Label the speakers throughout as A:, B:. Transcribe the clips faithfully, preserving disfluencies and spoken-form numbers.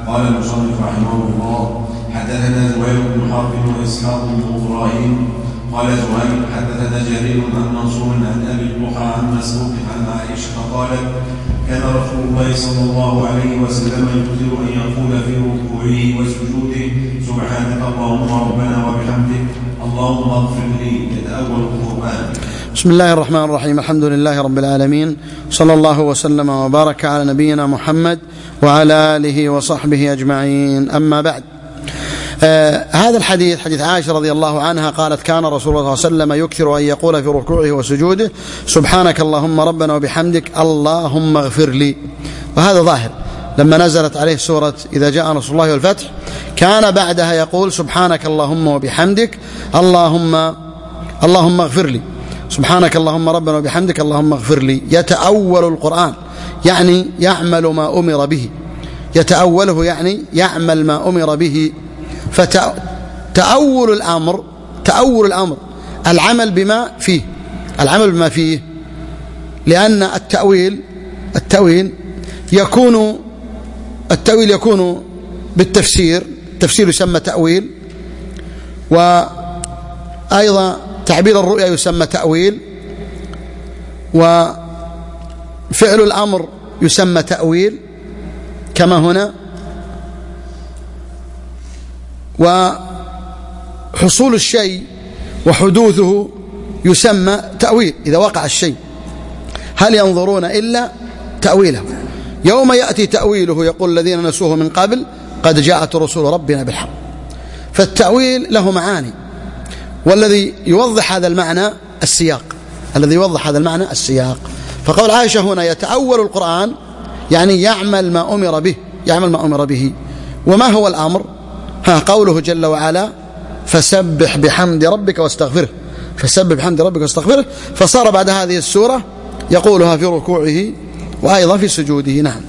A: قال المصنف رحمه الله: حدثنا زهير بن حرب وإسحاق بن إبراهيم قال زهير حدثنا جرير عن منصور عن أبي الضحى عن مسروق عن عائشة قالت: كان رسول الله صلى الله عليه وسلم يكثر أن يقول في ركوعه وسجوده: سبحانك اللهم ربنا وبحمدك اللهم اغفر لي. يتأول القرآن.
B: بسم الله الرحمن الرحيم. الحمد لله رب العالمين، صلى الله وسلم وبارك على نبينا محمد وعلى آله وصحبه أجمعين. أما بعد، آه هذا الحديث حديث عائشة رضي الله عنها قالت: كان رسول الله صلى الله عليه وسلم يكثر أن يقول في ركوعه وسجوده: سبحانك اللهم ربنا وبحمدك اللهم اغفر لي. وهذا ظاهر لما نزلت عليه سورة إذا جاء نصر الله والفتح، كان بعدها يقول: سبحانك اللهم وبحمدك اللهم اللهم اغفر لي، سبحانك اللهم ربنا وبحمدك اللهم اغفر لي. يتأول القرآن يعني يعمل ما أمر به، يتأوله يعني يعمل ما أمر به. فتأول الأمر تأول الأمر العمل بما فيه، العمل بما فيه، لأن التأويل التأويل يكون التأويل يكون بالتفسير، التفسير يسمى تأويل، وأيضا تعبير الرؤيا يسمى تأويل، وفعل الأمر يسمى تأويل كما هنا، وحصول الشيء وحدوثه يسمى تأويل إذا وقع الشيء. هل ينظرون إلا تأويله؟ يوم يأتي تأويله يقول الذين نسوه من قبل قد جاءت رسول ربنا بالحق. فالتأويل له معاني، والذي يوضح هذا المعنى السياق، الذي يوضح هذا المعنى السياق. فقول عائشة هنا يتأول القرآن يعني يعمل ما أمر به، يعمل ما أمر به. وما هو الأمر؟ ها قوله جل وعلا: فسبح بحمد ربك واستغفره، فسبح بحمد ربك واستغفره. فصار بعد هذه السورة يقولها في ركوعه وأيضا في سجوده. نعم.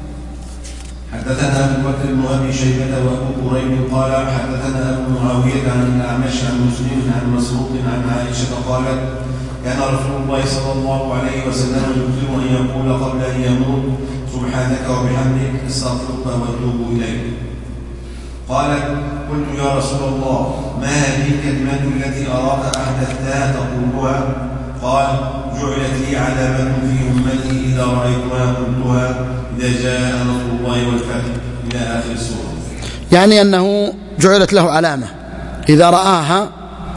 A: حدثنا أبو بكر بن أبي شيبة وأبو كريب قال حدثنا أبو معاوية عن الأعمش عن مسلم عن مسروق عن عائشة قالت: كان رسول الله صلى الله عليه وسلم يكثر أن يقول قبل أن يموت: سبحانك وبحمدك استغفرك واتوب إليك. قالت: قلت يا رسول الله ما هذه الكلمات التي أراك أحدثتها تقولها؟ قال: جعلت لي علامة في أمتي إذا رأيتها قلتها إذا جاء نصر الله والفتح، إلى آخر السورة.
B: يعني أنه جعلت له علامة إذا رآها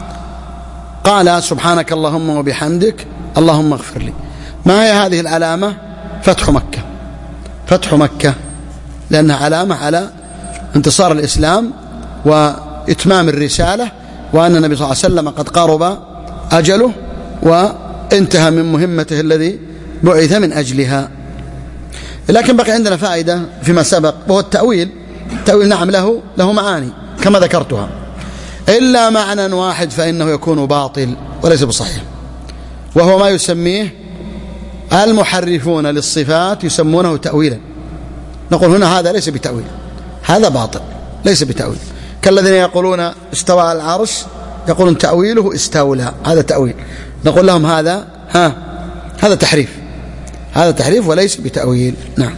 B: قال: سبحانك اللهم وبحمدك اللهم اغفر لي. ما هي هذه العلامة؟ فتح مكة، فتح مكة، لأنها علامة على انتصار الإسلام وإتمام الرسالة، وأن النبي صلى الله عليه وسلم قد قارب أجله وانتهى من مهمته الذي بعث من أجلها. لكن بقي عندنا فائدة فيما سبق، وهو التأويل. التأويل نعم له له معاني كما ذكرتها، إلا معنى واحد فإنه يكون باطل وليس بصحيح، وهو ما يسميه المحرفون للصفات يسمونه تأويلا. نقول هنا هذا ليس بتأويل، هذا باطل ليس بتأويل. كالذين يقولون استوى على العرش يقولون تأويله استولى، هذا تأويل. نقول لهم هذا ها هذا تحريف، هذا تحريف وليس بتأويل. نعم.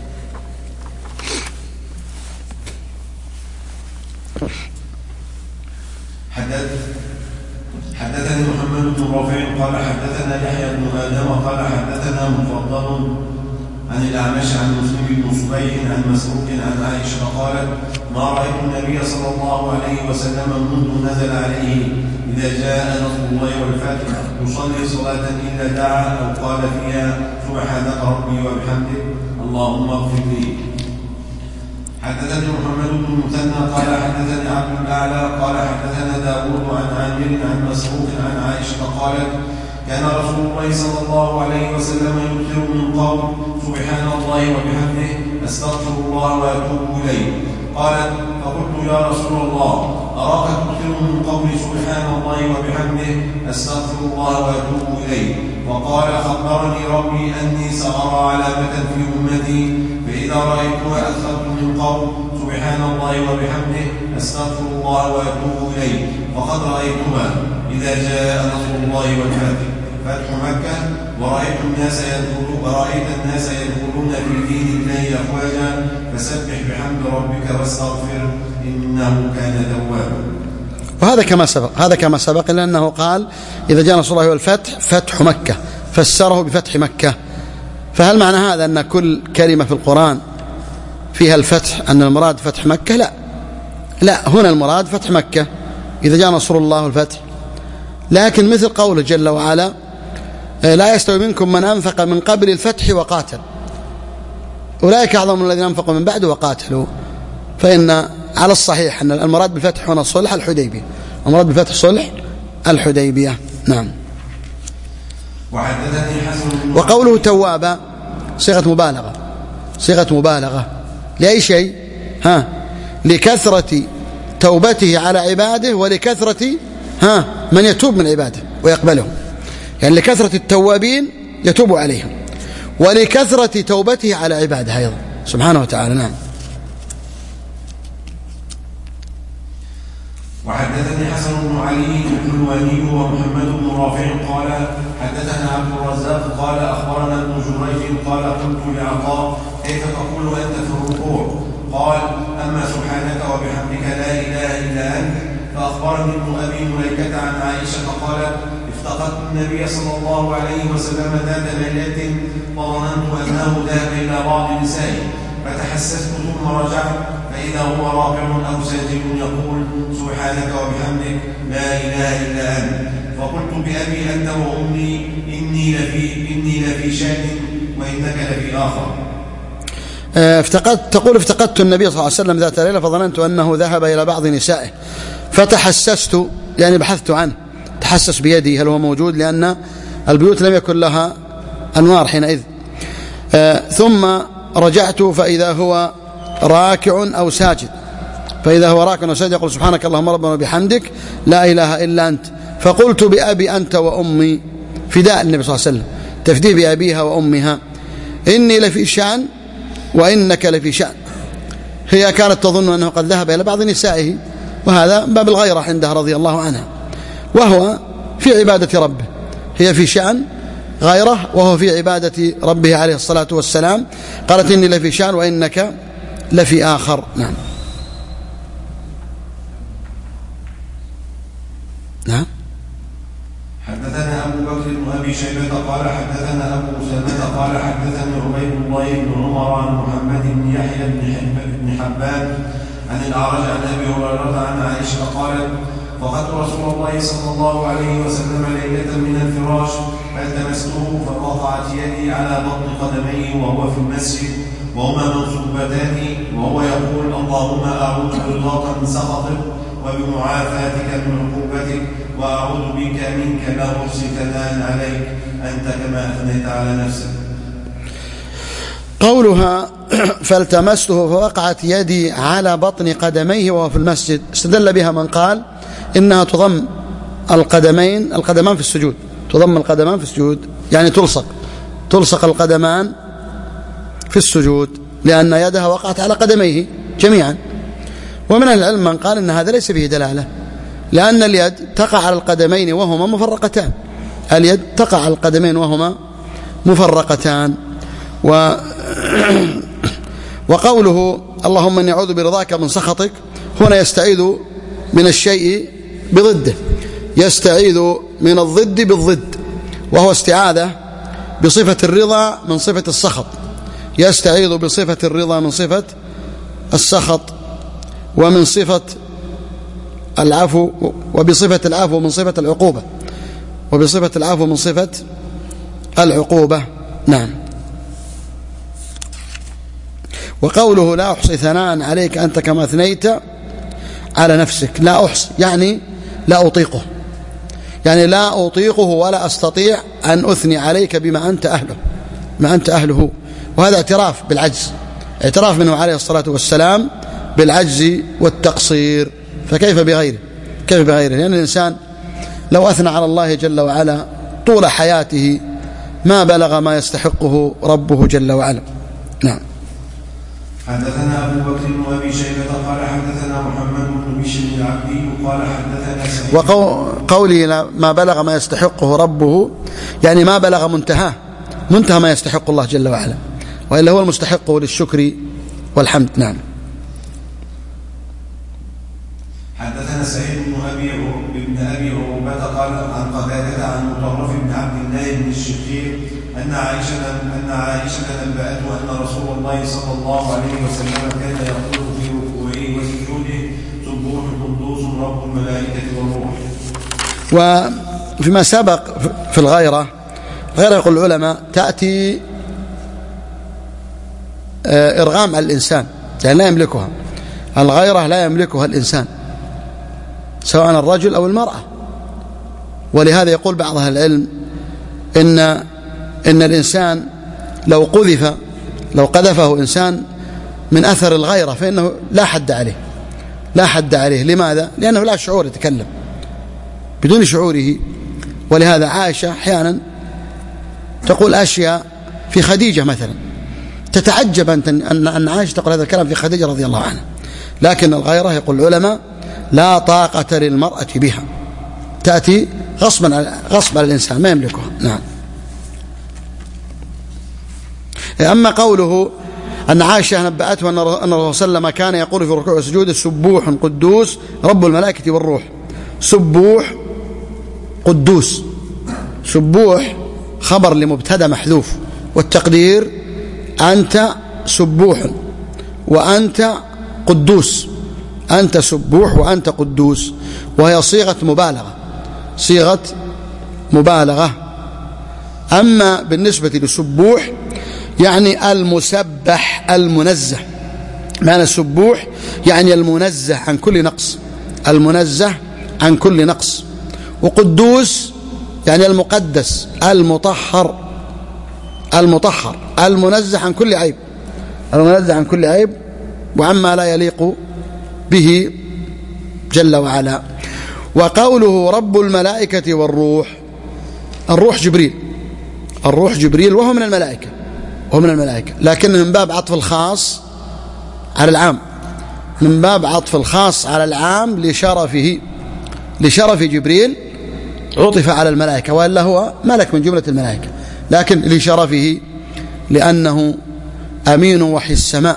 A: حدث حدثني محمد بن رافع قال حدثنا يحيى بن آدم قال حدثنا مفضل عن الأعمش عن مسلم بن صبيح عن مسروق عن عائشة قالت: ما رأيت النبي صلى الله عليه وسلم منذ نزل عليه إذا جاء نصر الله والفتح يصلي صلاة إلا دعا أو قال فيها: سبحانك ربي وبحمدك اللهم اغفر لي. حدثني محمد بن المثنى قال حدثني عبد الأعلى قال حدثنا داود عن عامر عن مسروق عن عائشة قالت: كان رسول الله صلى الله عليه وسلم يكثر من قول: سبحان الله وبحمده استغفر الله واتوب اليه. قالت: فقلت يا رسول الله اراك تكثر من قول سبحان الله وبحمده استغفر الله واتوب اليه. وقال: خبرني ربي اني سارى علامة في امتي فاذا رايتها اكثرت من قول سبحان الله وبحمده استغفر الله واتوب اليه، وقد رايتها اذا جاء نصر الله والفتح. فتح مكة ورأيت الناس يدخلون ورأيت الناس يدخلون في دين الله أفواجا فسبح بحمد ربك واستغفر إنه كان توابا.
B: وهذا كما سبق هذا كما سبق لأنه قال إذا جاء نصر الله والفتح فتح مكة فسره بفتح مكة. فهل معنى هذا أن كل كلمة في القرآن فيها الفتح أن المراد فتح مكة؟ لا لا هنا المراد فتح مكة إذا جاء نصر الله والفتح. لكن مثل قوله جل وعلا لا يستوي منكم من أنفق من قبل الفتح وقاتل أولئك أعظم من الذين أنفقوا من بعد وقاتلوا. فإن على الصحيح أن المراد بالفتح هنا صلح الحديبية المراد بالفتح صلح الحديبية. نعم. وقوله توابا صيغة مبالغة صيغة مبالغة لأي شيء؟ ها لكثرة توبته على عباده ولكثرة ها من يتوب من عباده ويقبلهم، يعني لكثرة التوابين يتوب عليهم ولكثرة توبته على عباده أيضا سبحانه وتعالى. نعم.
A: وحدثني حسن بن علي الحلواني ومحمد بن رافع قال حدثنا عبد الرزاق قال أخبرنا ابن جريج قال قلت لعطاء كيف تقول أنت في الركوع؟ قال أما سبحانك وبحمدك لا إله إلا أنت. فأخبرني ابن أبي مليكة عن عائشة قالت افتقدت النبي صلى الله عليه وسلم ذات ليلة فظننت أنه ذهب إلى بعض نسائه فتحسست ثم رجعت فإذا هو راكع أو ساجد يقول سبحانك وبحمدك لا إله إلا أنت. فقلت بأبي أنت وأمي إني لفي, إني لفي شأن وإنك لفي آخر.
B: افتقدت تقول افتقدت النبي صلى الله عليه وسلم ذات ليلة فظننت أنه ذهب إلى بعض نسائه فتحسست يعني بحثت عنه تحسس بيدي هل هو موجود لأن البيوت لم يكن لها أنوار حينئذ. آه ثم رجعت فإذا هو راكع أو ساجد فإذا هو راكع أو ساجد يقول سبحانك اللهم ربنا وبحمدك لا إله إلا أنت. فقلت بأبي أنت وأمي فداء النبي صلى الله عليه وسلم تفديه بأبيها وأمها إني لفي شأن وإنك لفي شأن. هي كانت تظن أنه قد ذهب إلى بعض نسائه وهذا باب الغيرة عندها رضي الله عنها وهو في عبادة ربه هي في شأن غيره وهو في عبادة ربه عليه الصلاة والسلام. قالت إني لفي شأن وإنك لفي آخر. نعم. نعم.
A: حدثنا أبو بكر بن أبي شيبة قال حدثنا أبو أسامة قال حدثني عبيد الله بن عمر عن محمد بن يحيى بن حبان عن الأعرج عن أبي هريرة عن عائشة قالت فقدت رسول الله صلى الله عليه وسلم ليلة من الفراش فالتمسته فوقعت يدي على بطن قدميه وهو في المسجد وهما منصوبتان وهو يقول اللهم أعوذ برضاك من سخطك وبمعافاتك من عقوبتك وأعوذ بك منك لا أحصي ثناء عليك أنت كما أثنيت على نفسك.
B: قولها فالتمسته فوقعت يدي على بطن قدميه وهو في المسجد استدل بها من قال إنها تضم القدمين القدمان في السجود تضم القدمان في السجود يعني تلصق تلصق القدمان في السجود لأن يدها وقعت على قدميه جميعا. ومن العلم من قال إن هذا ليس به دلالة لأن اليد تقع على القدمين وهما مفرقتان اليد تقع على القدمين وهما مفرقتان. و وقوله اللهم إني أعوذ برضاك من سخطك هنا يستعيذ من الشيء بضده يستعيذ من الضد بالضد وهو استعاذة بصفة الرضا من صفة السخط يستعيذ بصفة الرضا من صفة السخط ومن صفة العفو وبصفة العفو من صفة العقوبة وبصفة العفو من صفة العقوبة. نعم. وقوله لا أحصي ثناء عليك أنت كما أثنيت على نفسك لا أحصي يعني لا أطيقه يعني لا أطيقه ولا أستطيع أن أثني عليك بما أنت أهله ما أنت أهله. وهذا اعتراف بالعجز اعتراف منه عليه الصلاة والسلام بالعجز والتقصير فكيف بغيره كيف بغيره لأن الإنسان لو أثنى على الله جل وعلا طول حياته ما بلغ ما يستحقه ربه جل وعلا. نعم.
A: حدثنا أبو بكر بن أبي شيبة قال حدثنا محمد بن بشر العبدي قال حدثنا سعيد.
B: وقولي ما بلغ ما يستحقه ربه يعني ما بلغ منتهاه، منتهى ما يستحق الله جل وعلا، وإلا هو المستحق للشكر والحمد. نعم.
A: حدثنا سعيد بن أبي بن أبي عروبة قال عن قتادة عن مطرف بن عبد الله بن الشخير أن عائشة أن عائشة نبأته أن رسول الله صلى الله عليه وسلم كان يقول في ركوعه وسجوده سبوح قدوس رب الملائكة والروح.
B: وفيما سبق في الغيرة، غير يقول العلماء تأتي إرغام على الإنسان، يعني لا يملكها الغيرة، لا يملكها الإنسان سواء الرجل أو المرأة. ولهذا يقول بعض أهل العلم إن إن الإنسان لو قذف لو قذفه إنسان من أثر الغيرة فإنه لا حد عليه، لا حد عليه. لماذا؟ لأنه لا شعور، يتكلم بدون شعوره. ولهذا عائشة أحيانا تقول أشياء في خديجة مثلا، تتعجب أن أن عائشة تقول هذا الكلام في خديجة رضي الله عنها. لكن الغيرة يقول العلماء لا طاقة للمرأة بها، تأتي غصبا على غصب على الإنسان، ما يملكها. نعم. أما قوله أن عائشة نبأته أن الرسول صلى الله عليه وسلم كان يقول في الركوع والسجود سبوح قدوس رب الملائكة والروح. سبوح قدوس، سبوح خبر لمبتدأ محذوف، والتقدير أنت سبوح وأنت قدوس، أنت سبوح وأنت قدوس، وهي صيغة مبالغة، صيغة مبالغة. أما بالنسبة لسبوح يعني المسبح المنزه، معنى السبوح يعني المنزه عن كل نقص، المنزه عن كل نقص. وقدوس يعني المقدس المطهر، المطهر المنزه عن كل عيب، المنزه عن كل عيب وعما لا يليق به جل وعلا. وقوله رب الملائكة والروح، الروح جبريل، الروح جبريل وهو من الملائكة، وهو من الملائكة، لكن من باب عطف الخاص على العام، من باب عطف الخاص على العام لشرفه، لشرف جبريل عطف على الملائكة، وإلا هو ملك من جملة الملائكة، لكن لشرفه لأنه أمين وحي السماء،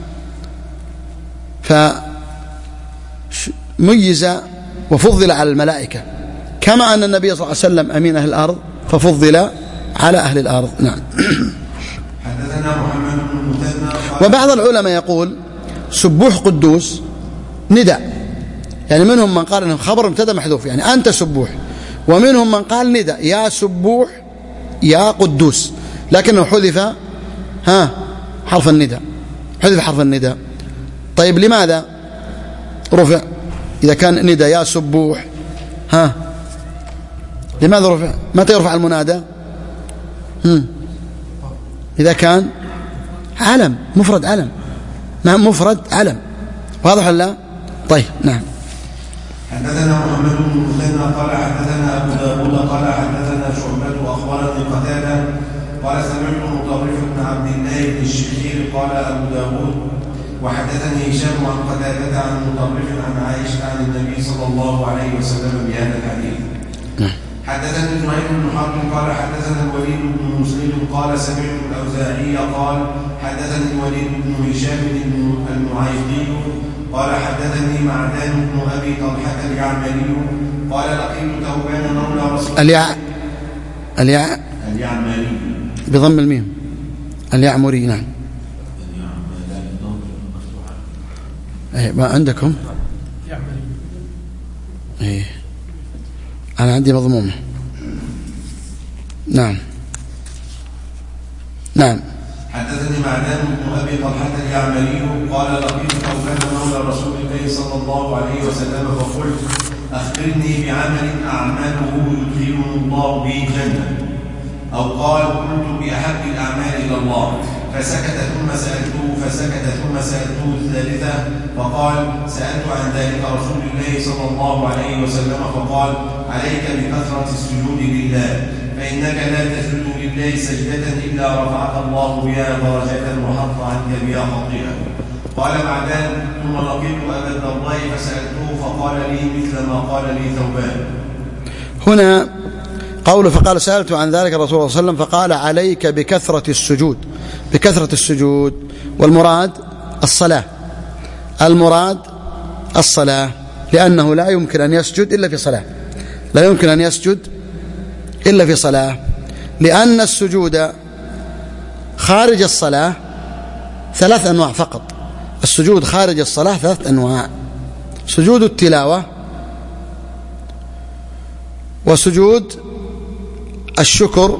B: فميز وفضل على الملائكة، كما أن النبي صلى الله عليه وسلم أمين أهل الأرض ففضل على أهل الأرض. نعم.
A: حدثنا محمد بن المثنى.
B: وبعض العلماء يقول سبوح قدوس نداء، يعني منهم من قال انه خبر مبتدا محذوف يعني أنت سبوح، ومنهم من قال نداء يا سبوح يا قدوس، لكنه حذف ها حرف النداء، حذف حرف النداء. طيب لماذا رفع إذا كان نداء يا سبوح؟ ها لماذا رفع؟ متى يرفع المنادى؟ هم. إذا كان علم مفرد، علم نعم مفرد علم، واضح ولا لا؟ طيب. نعم.
A: حدثنا محمد بن المثنى قال حدثنا أبو داود قال حدثنا شعبة أخبرني قتادة قال سمعت مطرف بن عبد الله بن الشخير قال أبو داود وحدثني هشام عن قتادة عن مطرف عن عائشة عن النبي صلى الله عليه وسلم بهذا الحديث. حدثنا زهير بن حرب قال حدثنا الوليد بن مسلم قال سمعت الأوزاعي قال حدثني الوليد بن هشام المعيقي قال حدثني معدان بن أبي طلحة اليعمري قال لقيت ثوبان مولى رسول
B: اليع اليع
A: اليعمري
B: بضم الميم اليعمري. نعم. ايه ما عندكم؟ ايه أنا عندي مضمومة. نعم. نعم.
A: حدثني معدان بن أبي طلحة اليعمري قال لقيت ثوبان مولى رسول الله صلى الله عليه وسلم فقلت أخبرني بعمل أعمله يدخلني الله به الجنة، أو قال قلت بأحب الأعمال إلى الله، فسكت ثم سألته فسكت ثم سألته الثالثة فقال سألت عن ذلك رسول الله صلى الله عليه وسلم فقال عليك بكثرة السجود لله، فإنك لا تسجد لله سجدة إلا رفعك الله بها درجة وحط عنك بها خطيئة. قال معدان: ثم لقيت أبا الدرداء فسألته فقال لي مثل ما قال لي ثوبان.
B: هنا قوله فقال سألت عن ذلك الرسول صلى الله عليه وسلم فقال: عليك بكثرة السجود، بكثرة السجود، والمراد الصلاة، المراد الصلاة، لأنه لا يمكن أن يسجد إلا في صلاة، لا يمكن أن يسجد إلا في صلاة، لأن السجود خارج الصلاة ثلاث أنواع فقط. السجود خارج الصلاة ثلاث أنواع: سجود التلاوة، وسجود الشكر،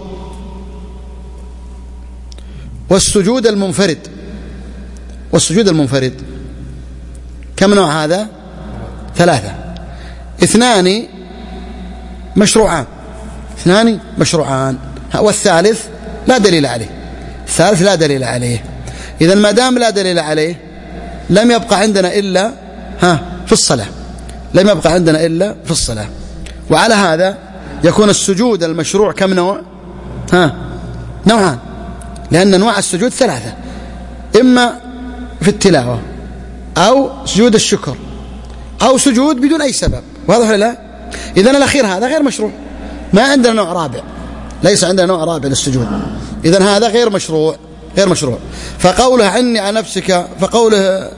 B: والسجود المنفرد. والسجود المنفرد كم نوع هذا؟ ثلاثة. اثنان مشروعان، اثنان مشروعان، والثالث لا دليل عليه، الثالث لا دليل عليه. إذا ما دام لا دليل عليه لم يبقى عندنا إلا ها في الصلاة، لم يبقى عندنا إلا في الصلاة. وعلى هذا يكون السجود المشروع كم نوع؟ ها نوعان، لأن أنواع السجود ثلاثة: إما في التلاوة، أو سجود الشكر، أو سجود بدون أي سبب. واضح ولا لا؟ إذن الأخير هذا غير مشروع، ما عندنا نوع رابع، ليس عندنا نوع رابع للسجود، إذن هذا غير مشروع، غير مشروع. فقوله عني عن نفسك، فقوله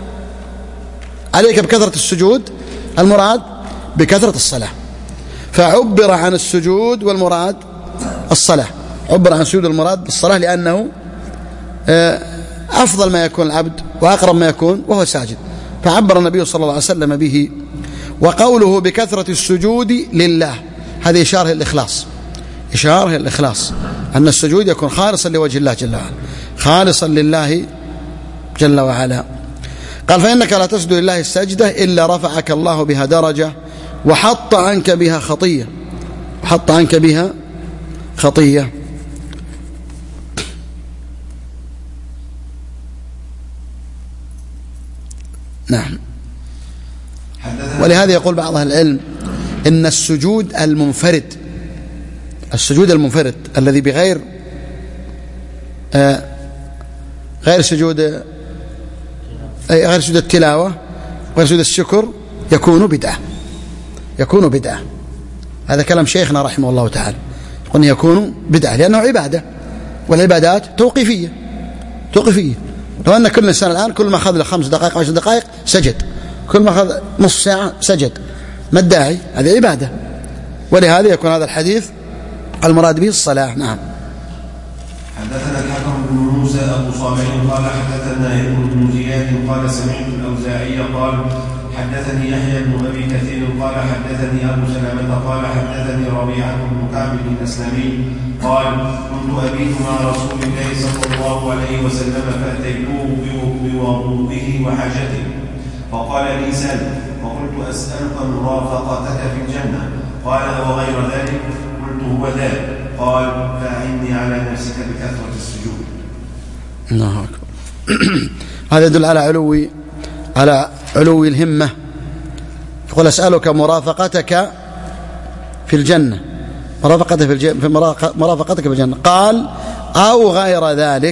B: عليك بكثرة السجود، المراد بكثرة الصلاة، فعبر عن السجود والمراد الصلاة، عبر عن السجود والمراد بالصلاة، لأنه أفضل ما يكون العبد وأقرب ما يكون وهو ساجد، فعبر النبي صلى الله عليه وسلم به. وقوله بكثرة السجود لله، هذه إشارة الإخلاص، إشارة الإخلاص، أن السجود يكون خالصا لوجه الله جل وعلا، خالصا لله جل وعلا. قال: فإنك لا تسجد لله السجدة إلا رفعك الله بها درجة وحط عنك بها خطية، وحط عنك بها خطية. نعم. ولهذا يقول بعض أهل العلم إن السجود المنفرد، السجود المنفرد الذي بغير آه غير سجود غير سجود التلاوة غير سجود الشكر يكون بدعة، يكون بدعة. هذا كلام شيخنا رحمه الله تعالى، يقول يكون بدعة لأنه عبادة، والعبادات توقيفية، توقيفية. لو أن كل إنسان الآن كل ما أخذ له خمس دقائق عشر دقائق سجد، كل ما أخذ نصف ساعة سجد، ما الداعي؟ هذه عبادة. ولهذا يكون هذا الحديث المراد به الصلاة. نعم.
A: حدثنا الحكم بن موسى أبو صالح قال حدثنا ابن بن زياد قال سمعت الأوزاعي قال حدثني يحيى بن أبي كثير قال حدثني أبو سلمة قال حدثني ربيعة بن كعب الأسلمي قال كنت أبيت مع رسول الله صلى الله عليه وسلم فأتيته بوضوءه وحاجته فقال لي سل، وقلت أسألك مرافقتك في الجنة، قال وغير ذلك، قلت هو ذلك، قال فأعني على نفسك بكثرة السجود.
B: الله أكبر. هذا يدل على علو على علو الهمة. يقول أسألك مرافقتك في الجنة، مرافقتك في الجنة، مرافقتك في الجنة، قال أو غير ذلك،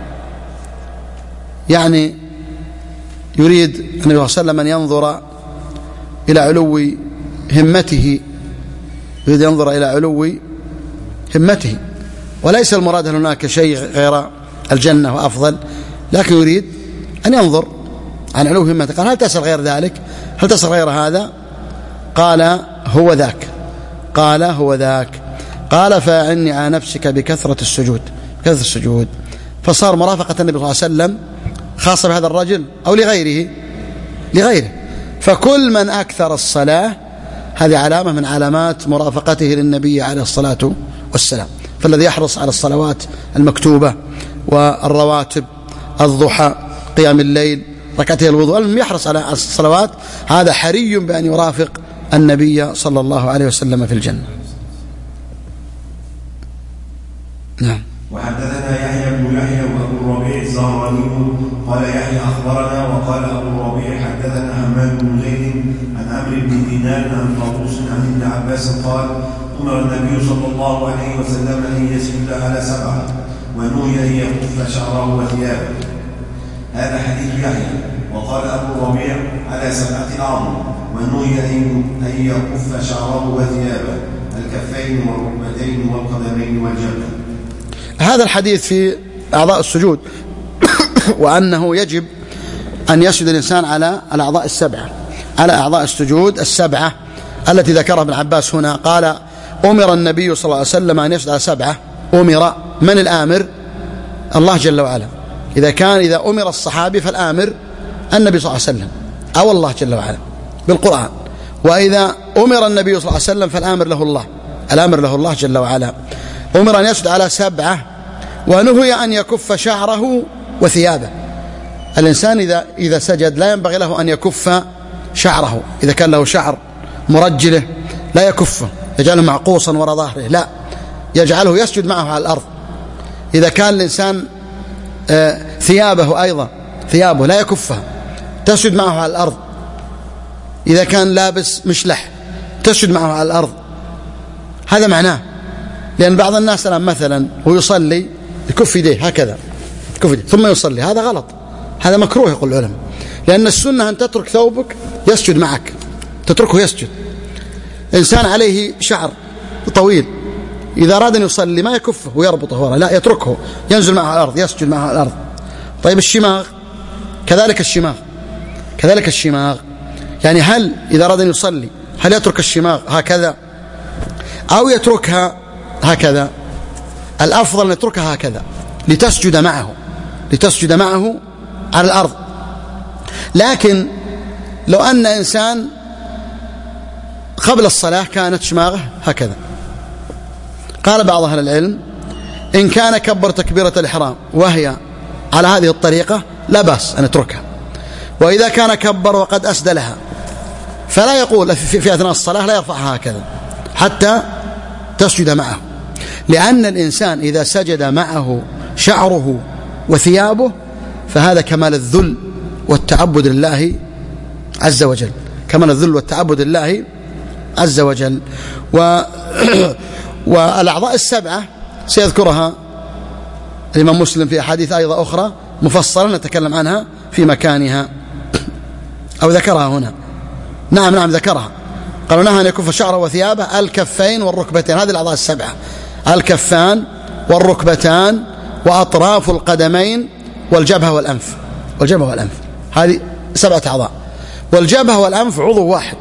B: يعني يريد النبي صلى الله عليه وسلم أن ينظر إلى علو همته، يريد ينظر إلى علو همته، وليس المراد هناك شيء غير الجنة وأفضل، لكن يريد أن ينظر عن علو همته. قال هل تسأل غير ذلك؟ هل تسأل غير هذا؟ قال هو ذاك، قال هو ذاك، قال فأعني على نفسك بكثرة السجود، كثرة السجود. فصار مرافقة النبي صلى الله عليه وسلم خاصة بهذا الرجل أو لغيره، لغيره. فكل من أكثر الصلاة هذه علامة من علامات مرافقته للنبي عليه الصلاة والسلام. فالذي يحرص على الصلوات المكتوبة والرواتب، الضحى، قيام الليل، ركعتي الوضوء، المهم يحرص على الصلوات، هذا حري بأن يرافق النبي صلى الله عليه وسلم في الجنة. نعم.
A: وحدثنا يحيى بن يحيى وابو الربيع الزهراني قال يحيى اخبرنا، وقال ابو الربيع حدثنا حماد بن زيد عن عمرو بن دينار عن طاووس عن ابن عباس قال امر النبي صلى الله عليه وسلم ان يسجد على سبعه ونهي ان يكف شعره وثيابه. هذا حديث يحيى. وقال أبو الربيع على سبعة أعظم، ونهي أن يكف شعره وثيابه، الكفين والركبتين والقدمين والجبهة.
B: هذا الحديث في أعضاء السجود وأنه يجب أن يسجد الإنسان على الأعضاء السبعة، على أعضاء السجود السبعة التي ذكرها ابن عباس هنا. قال أمر النبي صلى الله عليه وسلم أن يسجد على سبعة. أمر، من الآمر؟ الله جل وعلا. إذا كان إذا أمر الصحابي فالآمر النبي صلى الله عليه وسلم أو الله جل وعلا بالقرآن، وإذا أمر النبي صلى الله عليه وسلم فالآمر له الله، الآمر له الله جل وعلا. أمر أن يسجد على سبعة، ونهي أن يكف شعره وثيابه. الإنسان إذا إذا سجد لا ينبغي له أن يكف شعره، إذا كان له شعر مرجله لا يكفه يجعله معقوصا وراء ظهره، لا، يجعله يسجد معه على الأرض. إذا كان الإنسان ثيابه أيضا ثيابه لا يكفها، تسجد معه على الأرض. إذا كان لابس مشلح تسجد معه على الأرض. هذا معناه، لأن بعض الناس الآن مثلا هو يصلي يكف يديه هكذا، يكف يديه ثم يصلي، هذا غلط، هذا مكروه يقول العلماء، لأن السنة أن تترك ثوبك يسجد معك، تتركه يسجد. إنسان عليه شعر طويل إذا أراد أن يصلي ما يكفه ويربطه وراء، لا، يتركه ينزل معه على الأرض يسجد معه على الأرض. طيب الشماغ كذلك، الشماغ كذلك الشماغ يعني هل إذا أراد أن يصلي هل يترك الشماغ هكذا أو يتركها هكذا؟ الأفضل أن يتركها هكذا لتسجد معه، لتسجد معه على الأرض. لكن لو أن إنسان قبل الصلاة كانت شماغه هكذا، قال بعض أهل العلم إن كان كبر تكبيرة الإحرام وهي على هذه الطريقة لا بأس أن يتركها، وإذا كان كبر وقد أسدلها فلا يقول في أثناء الصلاة لا يرفعها هكذا حتى تسجد معه، لأن الإنسان إذا سجد معه شعره وثيابه فهذا كمال الذل والتعبد لله عز وجل، كمال الذل والتعبد لله عز وجل. و والأعضاء السبعة سيذكرها الإمام مسلم في أحاديث أيضا أخرى مفصلة نتكلم عنها في مكانها، أو ذكرها هنا. نعم نعم ذكرها، قالوا نهى أن يكف شعره وثيابه، الكفين والركبتين، هذه الأعضاء السبعة، الكفان والركبتان وأطراف القدمين والجبهة والأنف، والجبهة والأنف، هذه سبعة أعضاء. والجبهة والأنف عضو واحد،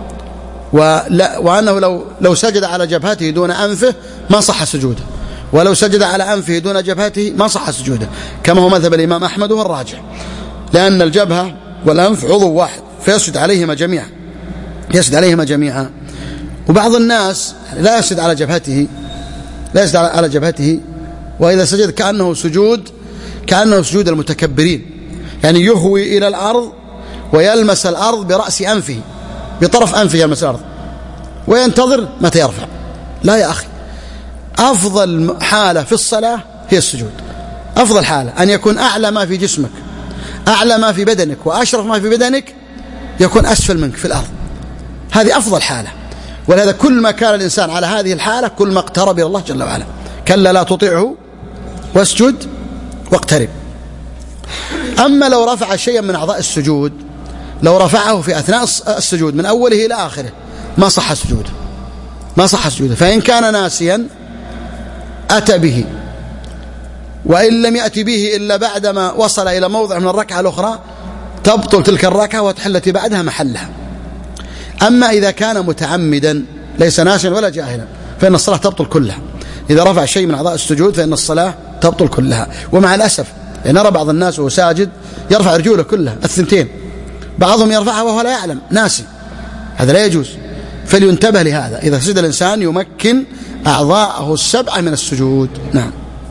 B: وأنه لو لو سجد على جبهته دون أنفه ما صح سجوده، ولو سجد على أنفه دون جبهته ما صح سجوده، كما هو مذهب الإمام أحمد وهو الراجح، لأن الجبهة والأنف عضو واحد فيسجد عليهما جميعا، يسجد عليهما جميعا. وبعض الناس لا يسجد على جبهته، لا يسجد على جبهته، وإذا سجد كأنه سجود كأنه سجود المتكبرين، يعني يهوي إلى الأرض ويلمس الأرض برأس أنفه، بطرف أنفه يلمس الأرض وينتظر متى يرفع. لا يا أخي، أفضل حالة في الصلاة هي السجود، أفضل حالة أن يكون أعلى ما في جسمك، أعلى ما في بدنك، وأشرف ما في بدنك يكون أسفل منك في الأرض، هذه أفضل حالة. ولهذا كل ما كان الإنسان على هذه الحالة كل ما اقترب إلى الله جل وعلا. كلا لا تطيعه واسجد واقترب. أما لو رفع شيئا من أعضاء السجود، لو رفعه في أثناء السجود من أوله إلى آخره ما صح سجوده، ما صح سجوده. فإن كان ناسيا أتى به، وإن لم يأتي به إلا بعدما وصل إلى موضع من الركعة الأخرى تبطل تلك الركعة وتحل التي بعدها محلها. أما إذا كان متعمدا ليس ناسيا ولا جاهلا فإن الصلاة تبطل كلها. إذا رفع شيء من أعضاء السجود فإن الصلاة تبطل كلها. ومع الأسف يعني نرى بعض الناس وهو ساجد يرفع رجوله كلها الثنتين، بعضهم يرفعها وهو لا يعلم ناسي، هذا لا يجوز. فلينتبه لهذا، إذا سجد الإنسان يمكن أعضاءه السبعة من السجود. نعم.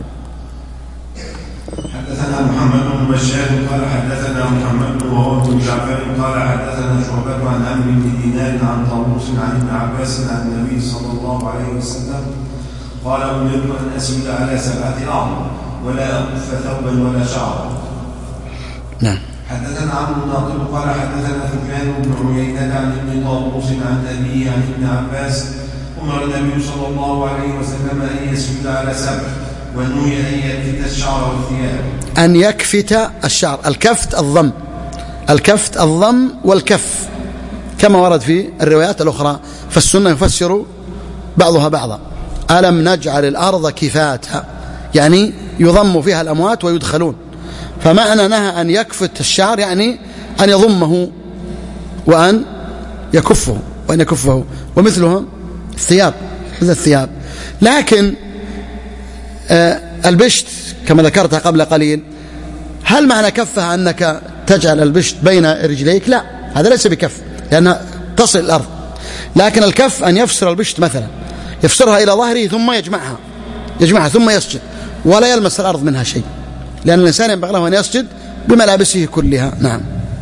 A: حدثنا محمد بن بشار قال حدثنا محمد وهو بن جعفر قال حدثنا شعبة عن عمرو بن دينار عن طاووس عن ابن عباس عن النبي صلى الله عليه وسلم قال أمرت أن أسجد على سبعة أعظم ولا أكف ثوبا ولا شعرا.
B: نعم.
A: حدثنا عمرو الناقد قال حدثنا سفيان بن عيينة عن ابن طاووس عن أبيه عن ابن عباس أمر النبي صلى الله عليه وسلم أن يسجد على سبع والنهي أن يكفت الشعر والثياب.
B: أن يكفت الشعر، الكفت الضم، الكفت الضم والكف كما ورد في الروايات الأخرى، فالسنة يفسر بعضها بعضا. ألم نجعل الأرض كفاتا، يعني يضم فيها الأموات ويدخلون، فمعنى نهى أن يكفت الشعر يعني أن يضمه وأن يكفه وأن يكفه ومثلهم الثياب، مثل الثياب. لكن آه البشت كما ذكرتها قبل قليل، هل معنى كفها أنك تجعل البشت بين رجليك؟ لا، هذا ليس بكف لأنها تصل الأرض. لكن الكف أن يفسر البشت مثلا، يفسرها إلى ظهره ثم يجمعها يجمعها ثم يسجد ولا يلمس الأرض منها شيء، لأن الإنسان ينبغي له أن يسجد بملابسه كلها. نعم.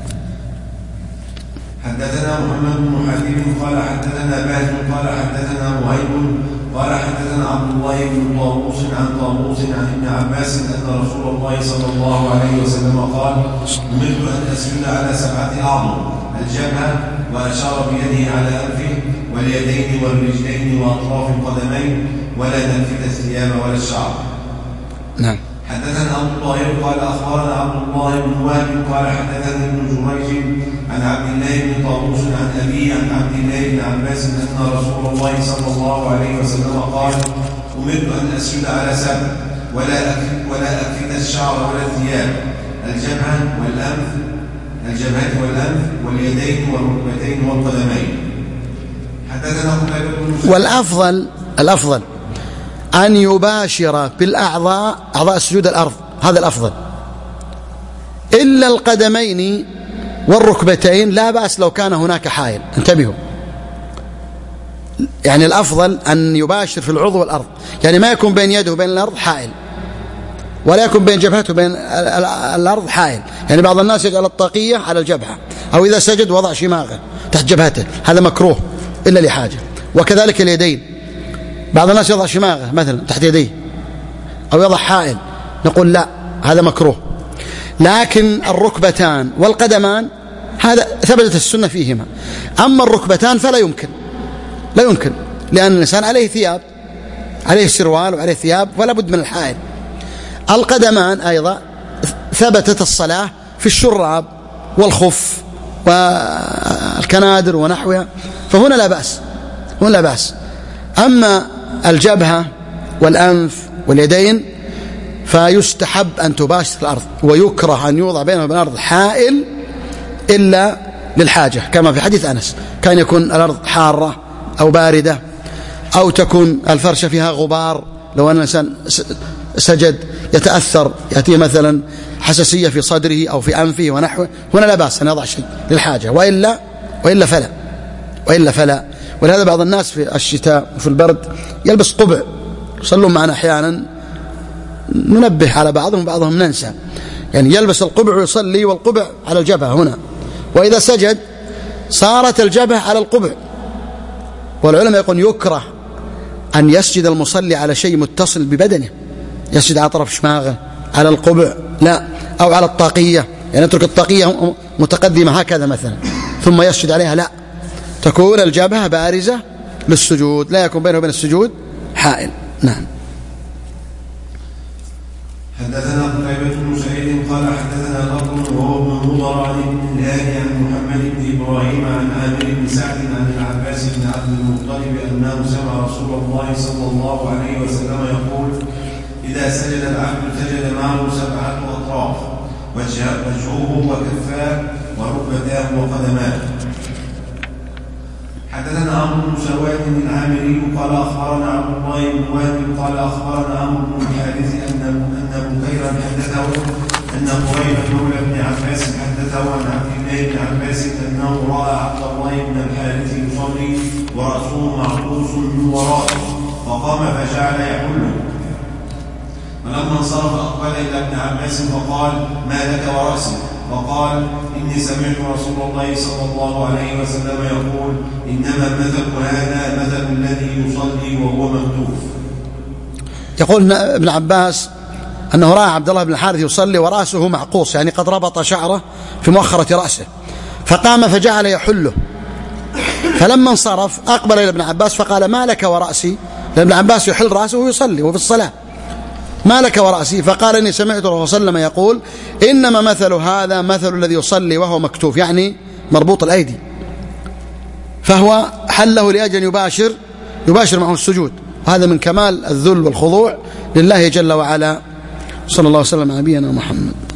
A: حدثنا محمد بن حبيب قال حدثنا بهز قال حدثنا وهيب قال حدثنا عبد الله بن طاووس عن طاووس عن ابن عباس أن رسول الله صلى الله عليه وسلم قال: أمرت أن أسجد على سبعة أعظم: الجبهة، وأشار بيده على أنفه واليدين والرجلين وأطراف القدمين، ولا نكفت الثياب ولا الشعر.
B: نعم.
A: حدثنا أبو الطاهر قال أخبرنا عبد الله بن وهب قال حدثنا ابن جريج عن عبد الله بن طاووس عن أبيه عن عبد الله بن عباس أن رسول الله صلى الله عليه وسلم قال: أمرت أن أسجد على سبع ولا أكفت ولا أكفت الشعر ولا الثياب: الجبهة والأنف الجبهة والأنف واليدين والركبتين والقدمين. حدثنا قتيبة بن
B: والأفضل الأفضل أن يباشر بالأعضاء أعضاء السجود الأرض، هذا الأفضل، إلا القدمين والركبتين لا بأس لو كان هناك حائل. انتبهوا، يعني الأفضل أن يباشر في العضو والأرض، يعني ما يكون بين يده وبين الأرض حائل، ولا يكون بين جبهته وبين الأرض حائل. يعني بعض الناس يجعل الطاقية على الجبهة، أو إذا سجد وضع شماغه تحت جبهته، هذا مكروه إلا لحاجة. وكذلك اليدين، بعض الناس يضع شماغه مثلا تحت يديه أو يضع حائل، نقول لا، هذا مكروه. لكن الركبتان والقدمان هذا ثبتت السنة فيهما. أما الركبتان فلا يمكن لا يمكن لأن الإنسان عليه ثياب، عليه سروال وعليه ثياب، فلا بد من الحائل. القدمان أيضا ثبتت الصلاة في الشراب والخف والكنادر ونحوها، فهنا لا بأس هنا لا بأس. أما الجبهة والأنف واليدين فيستحب أن تباشر الأرض، ويكره أن يوضع بينه وبين الأرض حائل إلا للحاجة، كما في حديث أنس كان يكون الأرض حارة أو باردة، أو تكون الفرشة فيها غبار، لو أن الإنسان سجد يتأثر، يأتيه مثلا حساسية في صدره أو في أنفه ونحوه، هنا لا بأس أن يضع شيء للحاجة، وإلا وإلا فلا وإلا فلا ولهذا بعض الناس في الشتاء وفي البرد يلبس قبع، يصلون معنا أحيانا، ننبه على بعضهم بعضهم ننسى، يعني يلبس القبع ويصلي والقبع على الجبهة هنا، وإذا سجد صارت الجبهة على القبع. والعلماء يقول يكره أن يسجد المصلي على شيء متصل ببدنه، يسجد على طرف شماغه، على القبع لا، أو على الطاقية، يعني يترك الطاقية متقدمة هكذا مثلا ثم يسجد عليها، لا، تكون الجبهة بارزة للسجود، لا يكون بينه وبين السجود حائل. نعم.
A: حدثنا قتيبة بن سعيد قال حدثنا الأرض وهو ابن مضر عن ابن الله عن محمد بن إبراهيم عن عامر بن سعد عن العباس بن عبد المطلب أنه سمع رسول الله صلى الله عليه وسلم يقول: إذا سجد العبد سجد معه سبعة أطراف: وجهه وكفاه وركبتاه وقدماه. حدثنا عمرو بن سواد العامري قال أخبرنا عبد الله بن وهب قال أخبرنا عمرو بن الحارث أن أن بكيرا حدثه أن قريب مولى بن عباس حدثه عن عبد الله بن عباس أنه رأى عبد الله بن الحارث يصلي ورأسه معقوس من ورائه، فقام فجعل يحله، فلما انصرف أقبل إلى ابن عباس فقال: ما لك ورأسك؟ فقال: إني سمعت رسول الله صلى الله عليه وسلم يقول: إنما مثل هذا مثل الذي يصلي وهو مكتوف.
B: يقول ابن عباس أنه رأى عبد الله بن الحارث يصلي ورأسه معقوس، يعني قد ربط شعره في مؤخرة رأسه، فقام فجعل يحله، فلما انصرف أقبل إلى ابن عباس فقال: ما لك ورأسي؟ لأن ابن عباس يحل رأسه ويصلي وفي الصلاة، ما لك ورأسي؟ فقال إني سمعت الرسول صلى الله عليه وسلم يقول إنما مثل هذا مثل الذي يصلي وهو مكتوف، يعني مربوط الأيدي، فهو حله لأجل يباشر يباشر معه السجود، وهذا من كمال الذل والخضوع لله جل وعلا. صلى الله وسلم على نبينا محمد.